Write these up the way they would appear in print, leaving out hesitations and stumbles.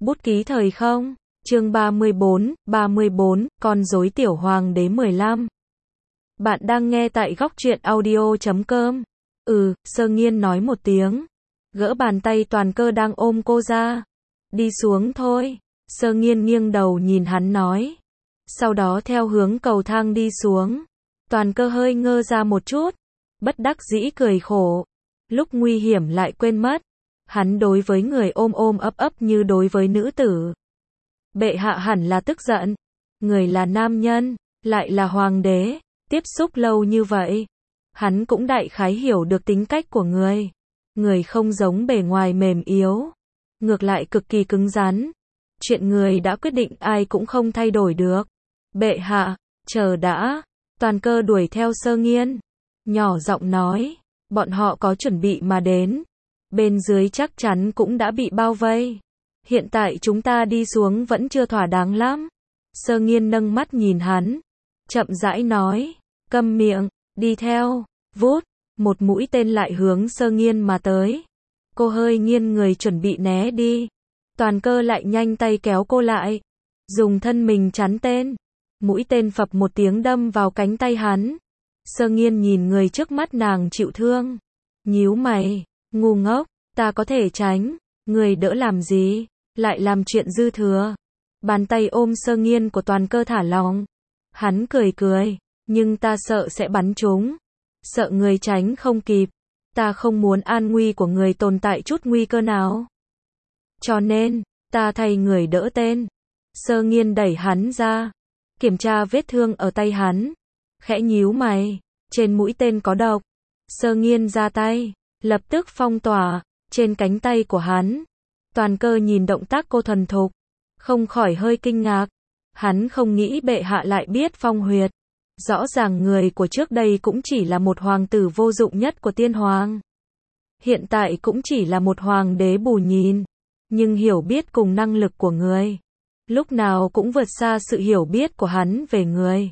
Bút ký thời không? Chương 34, con rối tiểu hoàng đế 15. Bạn đang nghe tại góc truyện audio.com. Sơ Nghiên nói một tiếng. Gỡ bàn tay Toàn Cơ đang ôm cô ra. Đi xuống thôi. Sơ Nghiên nghiêng đầu nhìn hắn nói. Sau đó theo hướng cầu thang đi xuống. Toàn Cơ hơi ngơ ra một chút. Bất đắc dĩ cười khổ. Lúc nguy hiểm lại quên mất. Hắn đối với người ôm ôm ấp ấp như đối với nữ tử. Bệ hạ hẳn là tức giận. Người là nam nhân, lại là hoàng đế, tiếp xúc lâu như vậy. Hắn cũng đại khái hiểu được tính cách của người. Người không giống bề ngoài mềm yếu. Ngược lại cực kỳ cứng rắn. Chuyện người đã quyết định ai cũng không thay đổi được. Bệ hạ, chờ đã. Toàn Cơ đuổi theo Sơ Nghiên. Nhỏ giọng nói, bọn họ có chuẩn bị mà đến. Bên dưới chắc chắn cũng đã bị bao vây. Hiện tại chúng ta đi xuống vẫn chưa thỏa đáng lắm. Sơ Nghiên nâng mắt nhìn hắn. Chậm rãi nói. Câm miệng, đi theo. Vút, một mũi tên lại hướng Sơ Nghiên mà tới. Cô hơi nghiêng người chuẩn bị né đi. Toàn Cơ lại nhanh tay kéo cô lại. Dùng thân mình chắn tên. Mũi tên phập một tiếng đâm vào cánh tay hắn. Sơ Nghiên nhìn người trước mắt nàng chịu thương. Nhíu mày. Ngu ngốc, ta có thể tránh. Người đỡ làm gì? Lại làm chuyện dư thừa. Bàn tay ôm Sơ Nghiên của Toàn Cơ thả lỏng. Hắn cười cười. Nhưng ta sợ sẽ bắn trúng. Sợ người tránh không kịp. Ta không muốn an nguy của người tồn tại chút nguy cơ nào. Cho nên, ta thay người đỡ tên. Sơ Nghiên đẩy hắn ra. Kiểm tra vết thương ở tay hắn. Khẽ nhíu mày. Trên mũi tên có độc. Sơ Nghiên ra tay. Lập tức phong tỏa. Trên cánh tay của hắn. Toàn Cơ nhìn động tác cô thuần thục. Không khỏi hơi kinh ngạc. Hắn không nghĩ bệ hạ lại biết phong huyệt. Rõ ràng người của trước đây cũng chỉ là một hoàng tử vô dụng nhất của tiên hoàng. Hiện tại cũng chỉ là một hoàng đế bù nhìn. Nhưng hiểu biết cùng năng lực của người. Lúc nào cũng vượt xa sự hiểu biết của hắn về người.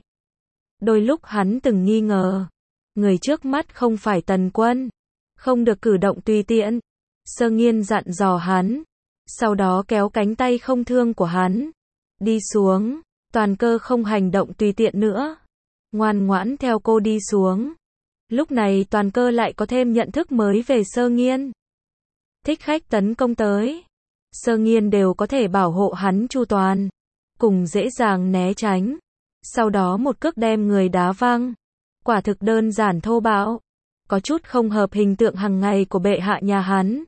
Đôi lúc hắn từng nghi ngờ. Người trước mắt không phải Tần Quân. Không được cử động tùy tiện. Sơ Nghiên dặn dò hắn. Sau đó kéo cánh tay không thương của hắn. Đi xuống. Toàn Cơ không hành động tùy tiện nữa. Ngoan ngoãn theo cô đi xuống. Lúc này Toàn Cơ lại có thêm nhận thức mới về Sơ Nghiên. Thích khách tấn công tới. Sơ Nghiên đều có thể bảo hộ hắn chu toàn. Cùng dễ dàng né tránh. Sau đó một cước đem người đá văng. Quả thực đơn giản thô bạo. Có chút không hợp hình tượng hàng ngày của bệ hạ nhà hắn.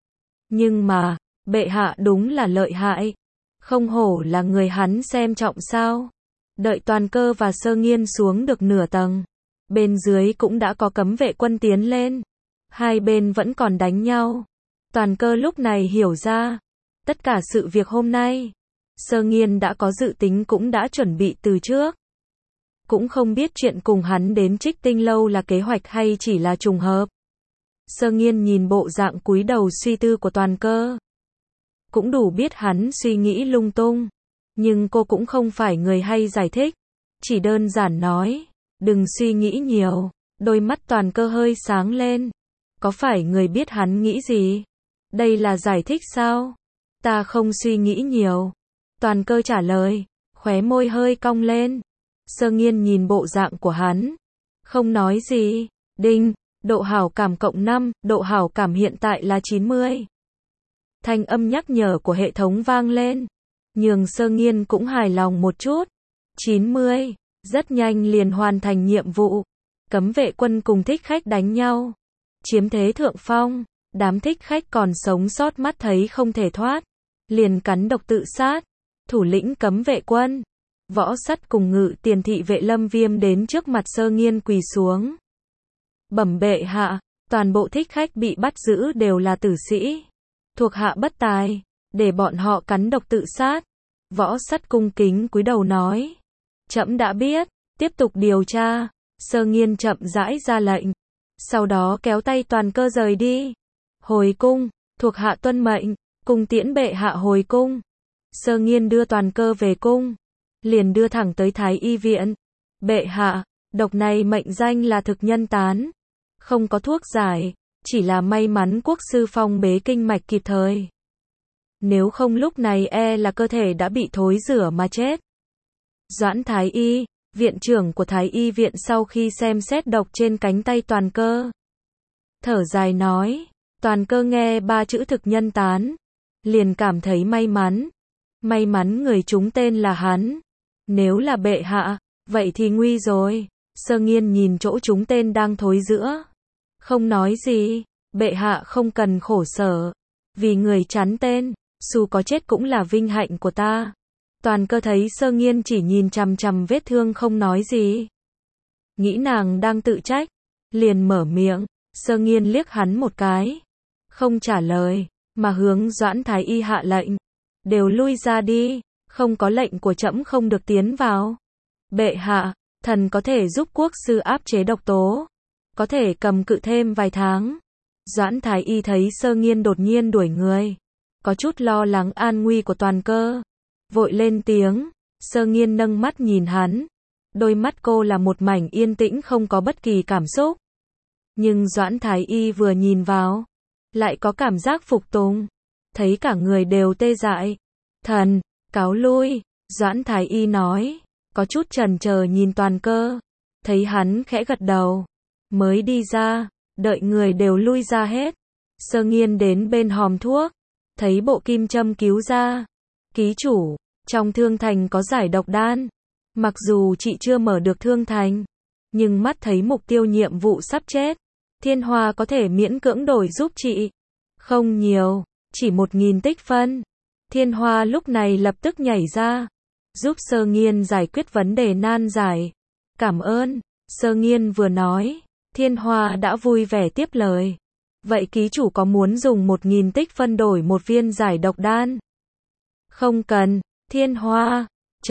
Nhưng mà, bệ hạ đúng là lợi hại. Không hổ là người hắn xem trọng sao. Đợi Toàn Cơ và Sơ Nghiên xuống được nửa tầng. Bên dưới cũng đã có cấm vệ quân tiến lên. Hai bên vẫn còn đánh nhau. Toàn Cơ lúc này hiểu ra. Tất cả sự việc hôm nay. Sơ Nghiên đã có dự tính cũng đã chuẩn bị từ trước. Cũng không biết chuyện cùng hắn đến Trích Tinh Lâu là kế hoạch hay chỉ là trùng hợp. Sơ Nghiên nhìn bộ dạng cúi đầu suy tư của Toàn Cơ. Cũng đủ biết hắn suy nghĩ lung tung. Nhưng cô cũng không phải người hay giải thích. Chỉ đơn giản nói. Đừng suy nghĩ nhiều. Đôi mắt Toàn Cơ hơi sáng lên. Có phải người biết hắn nghĩ gì? Đây là giải thích sao? Ta không suy nghĩ nhiều. Toàn Cơ trả lời. Khóe môi hơi cong lên. Sơ Nghiên nhìn bộ dạng của hắn. Không nói gì. Đinh. Độ hảo cảm cộng 5. Độ hảo cảm hiện tại là 90. Thanh âm nhắc nhở của hệ thống vang lên. Nhường Sơ Nghiên cũng hài lòng một chút. 90. Rất nhanh liền hoàn thành nhiệm vụ. Cấm vệ quân cùng thích khách đánh nhau. Chiếm thế thượng phong. Đám thích khách còn sống sót mắt thấy không thể thoát. Liền cắn độc tự sát. Thủ lĩnh cấm vệ quân. Võ Sắt cùng Ngự Tiền thị vệ Lâm Viêm đến trước mặt Sơ Nghiên quỳ xuống. Bẩm bệ hạ, toàn bộ thích khách bị bắt giữ đều là tử sĩ. Thuộc hạ bất tài, để bọn họ cắn độc tự sát. Võ Sắt cung kính cúi đầu nói. Trẫm đã biết, tiếp tục điều tra. Sơ Nghiên chậm rãi ra lệnh. Sau đó kéo tay Toàn Cơ rời đi. Hồi cung, thuộc hạ tuân mệnh, cung tiễn bệ hạ hồi cung. Sơ Nghiên đưa Toàn Cơ về cung. Liền đưa thẳng tới Thái y viện. Bệ hạ, độc này mệnh danh là thực nhân tán. Không có thuốc giải, chỉ là may mắn quốc sư phong bế kinh mạch kịp thời. Nếu không lúc này là cơ thể đã bị thối rữa mà chết. Doãn Thái Y, viện trưởng của Thái Y viện sau khi xem xét độc trên cánh tay Toàn Cơ, thở dài nói, Toàn Cơ nghe 3 chữ thực nhân tán, liền cảm thấy may mắn. May mắn người trúng tên là hắn. Nếu là bệ hạ, vậy thì nguy rồi. Sơ Nghiên nhìn chỗ trúng tên đang thối rữa, không nói gì. Bệ hạ không cần khổ sở, vì người chắn tên, dù có chết cũng là vinh hạnh của ta. Toàn Cơ thấy Sơ Nghiên chỉ nhìn chằm chằm vết thương không nói gì, nghĩ nàng đang tự trách, liền mở miệng. Sơ Nghiên liếc hắn một cái, không trả lời, mà hướng Doãn Thái Y hạ lệnh, đều lui ra đi, không có lệnh của trẫm không được tiến vào. Bệ hạ, thần có thể giúp quốc sư áp chế độc tố, có thể cầm cự thêm vài tháng. Doãn Thái Y thấy Sơ Nghiên đột nhiên đuổi người, có chút lo lắng an nguy của Toàn Cơ, vội lên tiếng. Sơ Nghiên nâng mắt nhìn hắn, đôi mắt cô là một mảnh yên tĩnh không có bất kỳ cảm xúc. Nhưng Doãn Thái Y vừa nhìn vào, lại có cảm giác phục tùng, thấy cả người đều tê dại. Thần, cáo lui, Doãn Thái Y nói, có chút chần chờ nhìn Toàn Cơ, thấy hắn khẽ gật đầu, mới đi ra, đợi người đều lui ra hết. Sơ Nghiên đến bên hòm thuốc, thấy bộ kim châm cứu ra. Ký chủ, trong thương thành có giải độc đan. Mặc dù chị chưa mở được thương thành, nhưng mắt thấy mục tiêu nhiệm vụ sắp chết, Thiên Hoa có thể miễn cưỡng đổi giúp chị. Không nhiều, chỉ 1000 tích phân. Thiên Hoa lúc này lập tức nhảy ra, giúp Sơ Nghiên giải quyết vấn đề nan giải. Cảm ơn. Sơ Nghiên vừa nói, Thiên Hoa đã vui vẻ tiếp lời. Vậy ký chủ có muốn dùng 1000 tích phân đổi một viên giải độc đan? Không cần. Thiên Hoa,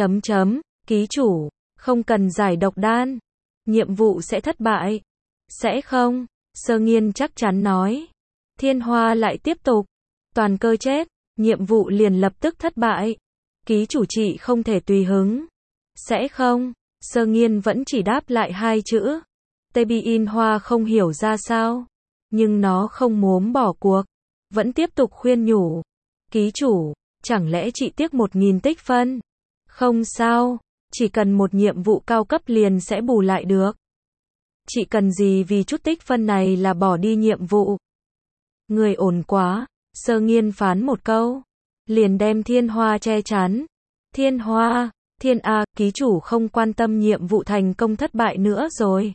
ký chủ, không cần giải độc đan. Nhiệm vụ sẽ thất bại. Sẽ không. Sơ Nghiên chắc chắn nói. Thiên Hoa lại tiếp tục. Toàn Cơ chết, nhiệm vụ liền lập tức thất bại. Ký chủ chị không thể tùy hứng. Sẽ không. Sơ Nghiên vẫn chỉ đáp lại 2 chữ. Tê Bi In Hoa không hiểu ra sao, nhưng nó không muốn bỏ cuộc, vẫn tiếp tục khuyên nhủ. Ký chủ, chẳng lẽ chị tiếc 1000 tích phân? Không sao, chỉ cần một nhiệm vụ cao cấp liền sẽ bù lại được. Chị cần gì vì chút tích phân này là bỏ đi nhiệm vụ? Người ổn quá. Sơ Nghiên phán một câu, liền đem Thiên Hoa che chắn. Thiên Hoa, ký chủ không quan tâm nhiệm vụ thành công thất bại nữa rồi.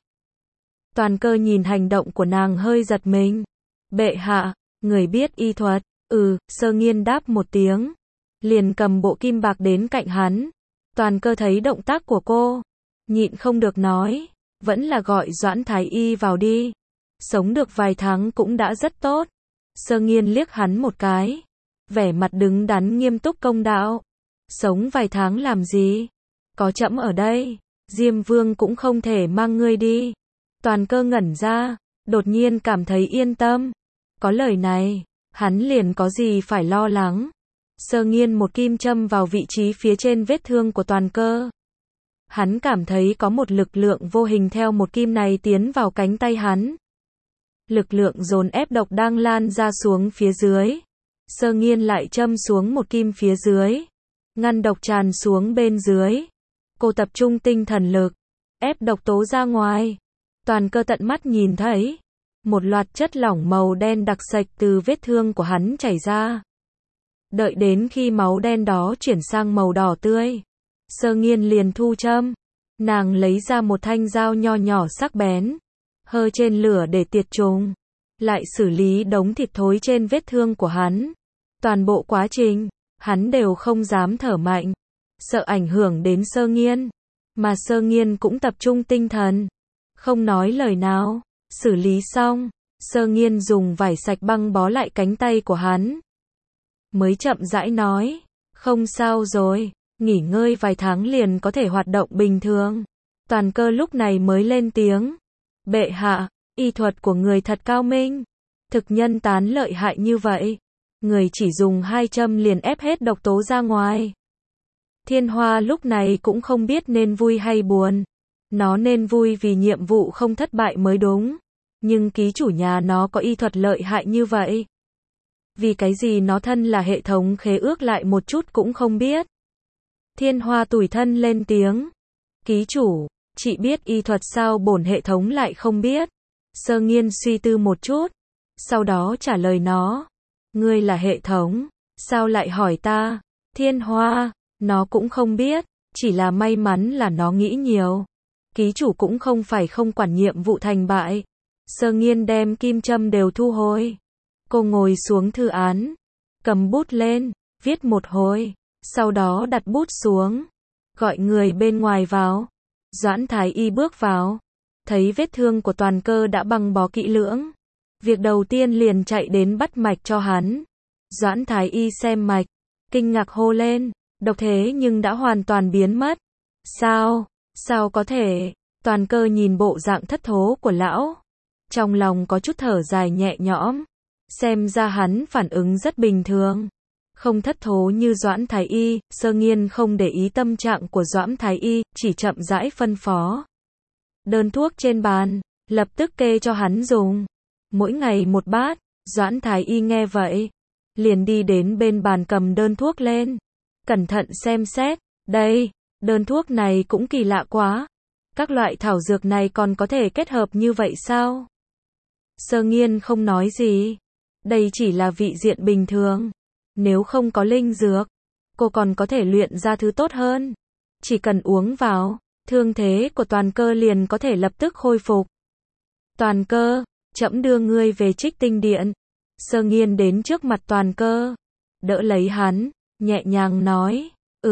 Toàn Cơ nhìn hành động của nàng hơi giật mình. Bệ hạ, người biết y thuật. Sơ Nghiên đáp một tiếng, liền cầm bộ kim bạc đến cạnh hắn. Toàn Cơ thấy động tác của cô, nhịn không được nói, vẫn là gọi Doãn Thái Y vào đi. Sống được vài tháng cũng đã rất tốt. Sơ Nghiên liếc hắn một cái, vẻ mặt đứng đắn nghiêm túc công đạo. Sống vài tháng làm gì? Có trẫm ở đây, Diêm Vương cũng không thể mang ngươi đi. Toàn Cơ ngẩn ra, đột nhiên cảm thấy yên tâm. Có lời này, hắn liền có gì phải lo lắng. Sơ Nghiên một kim châm vào vị trí phía trên vết thương của Toàn Cơ. Hắn cảm thấy có một lực lượng vô hình theo một kim này tiến vào cánh tay hắn. Lực lượng dồn ép độc đang lan ra xuống phía dưới. Sơ Nghiên lại châm xuống một kim phía dưới, ngăn độc tràn xuống bên dưới. Cô tập trung tinh thần lực, ép độc tố ra ngoài. Toàn Cơ tận mắt nhìn thấy, một loạt chất lỏng màu đen đặc sệt từ vết thương của hắn chảy ra. Đợi đến khi máu đen đó chuyển sang màu đỏ tươi, Sơ Nghiên liền thu châm. Nàng lấy ra một thanh dao nho nhỏ sắc bén, hơ trên lửa để tiệt trùng, lại xử lý đống thịt thối trên vết thương của hắn. Toàn bộ quá trình, hắn đều không dám thở mạnh, sợ ảnh hưởng đến Sơ Nghiên, mà Sơ Nghiên cũng tập trung tinh thần, không nói lời nào. Xử lý xong, Sơ Nghiên dùng vải sạch băng bó lại cánh tay của hắn, mới chậm rãi nói, không sao rồi, nghỉ ngơi vài tháng liền có thể hoạt động bình thường. Toàn Cơ lúc này mới lên tiếng, bệ hạ, y thuật của người thật cao minh, thực nhân tán lợi hại như vậy, người chỉ dùng 2 châm liền ép hết độc tố ra ngoài. Thiên Hoa lúc này cũng không biết nên vui hay buồn. Nó nên vui vì nhiệm vụ không thất bại mới đúng. Nhưng ký chủ nhà nó có y thuật lợi hại như vậy. Vì cái gì nó thân là hệ thống khế ước lại một chút cũng không biết. Thiên Hoa tủi thân lên tiếng. Ký chủ, chị biết y thuật sao bổn hệ thống lại không biết? Sơ Nghiên suy tư một chút, sau đó trả lời nó. Ngươi là hệ thống, sao lại hỏi ta? Thiên Hoa, nó cũng không biết, chỉ là may mắn là nó nghĩ nhiều. Ký chủ cũng không phải không quản nhiệm vụ thành bại. Sơ Nghiên đem kim châm đều thu hồi. Cô ngồi xuống thư án, cầm bút lên, viết một hồi, sau đó đặt bút xuống, gọi người bên ngoài vào. Doãn Thái Y bước vào, thấy vết thương của Toàn Cơ đã băng bó kỹ lưỡng. Việc đầu tiên liền chạy đến bắt mạch cho hắn. Doãn Thái Y xem mạch, kinh ngạc hô lên, độc thế nhưng đã hoàn toàn biến mất. Sao có thể? Toàn Cơ nhìn bộ dạng thất thố của lão, trong lòng có chút thở dài nhẹ nhõm. Xem ra hắn phản ứng rất bình thường, không thất thố như Doãn Thái Y. Sơ Nghiên không để ý tâm trạng của Doãn Thái Y, chỉ chậm rãi phân phó. Đơn thuốc trên bàn, lập tức kê cho hắn dùng. Mỗi ngày một bát. Doãn Thái Y nghe vậy, liền đi đến bên bàn cầm đơn thuốc lên, cẩn thận xem xét. Đây, đơn thuốc này cũng kỳ lạ quá. Các loại thảo dược này còn có thể kết hợp như vậy sao? Sơ Nghiên không nói gì. Đây chỉ là vị diện bình thường. Nếu không có linh dược, cô còn có thể luyện ra thứ tốt hơn. Chỉ cần uống vào, thương thế của Toàn Cơ liền có thể lập tức khôi phục. Toàn Cơ, trẫm đưa ngươi về Trích Tinh Điện. Sơ Nghiên đến trước mặt Toàn Cơ, đỡ lấy hắn, nhẹ nhàng nói.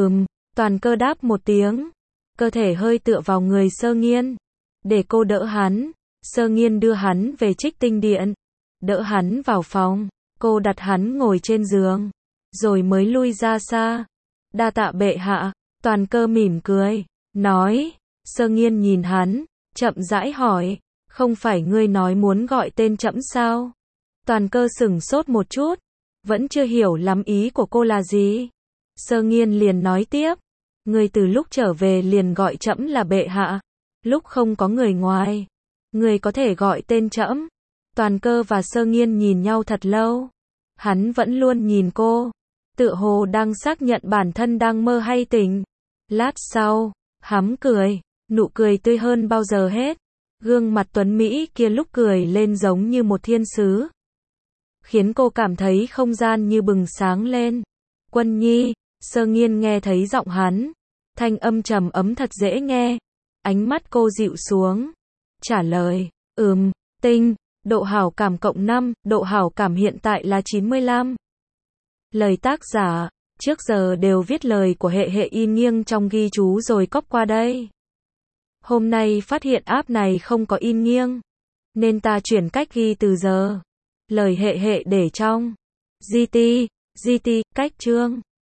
Toàn Cơ đáp một tiếng, cơ thể hơi tựa vào người Sơ Nghiên, để cô đỡ hắn. Sơ Nghiên đưa hắn về Trích Tinh Điện, đỡ hắn vào phòng, cô đặt hắn ngồi trên giường, rồi mới lui ra xa. Đa tạ bệ hạ. Toàn Cơ mỉm cười, nói. Sơ Nghiên nhìn hắn, chậm rãi hỏi, không phải ngươi nói muốn gọi tên trẫm sao? Toàn Cơ sửng sốt một chút, vẫn chưa hiểu lắm ý của cô là gì. Sơ Nghiên liền nói tiếp, ngươi từ lúc trở về liền gọi trẫm là bệ hạ, lúc không có người ngoài, ngươi có thể gọi tên trẫm. Toàn Cơ và Sơ Nghiên nhìn nhau thật lâu. Hắn vẫn luôn nhìn cô, tựa hồ đang xác nhận bản thân đang mơ hay tỉnh. Lát sau, hắn cười, nụ cười tươi hơn bao giờ hết. Gương mặt tuấn Mỹ kia lúc cười lên giống như một thiên sứ, khiến cô cảm thấy không gian như bừng sáng lên. Quân Nhi. Sơ Nghiên nghe thấy giọng hắn, thanh âm trầm ấm thật dễ nghe. Ánh mắt cô dịu xuống, trả lời, tinh. Độ hảo cảm cộng 5, độ hảo cảm hiện tại là 95. Lời tác giả, trước giờ đều viết lời của hệ hệ in nghiêng trong ghi chú rồi copy qua đây. Hôm nay phát hiện app này không có in nghiêng, nên ta chuyển cách ghi từ giờ. Lời hệ hệ để trong GT, cách chương.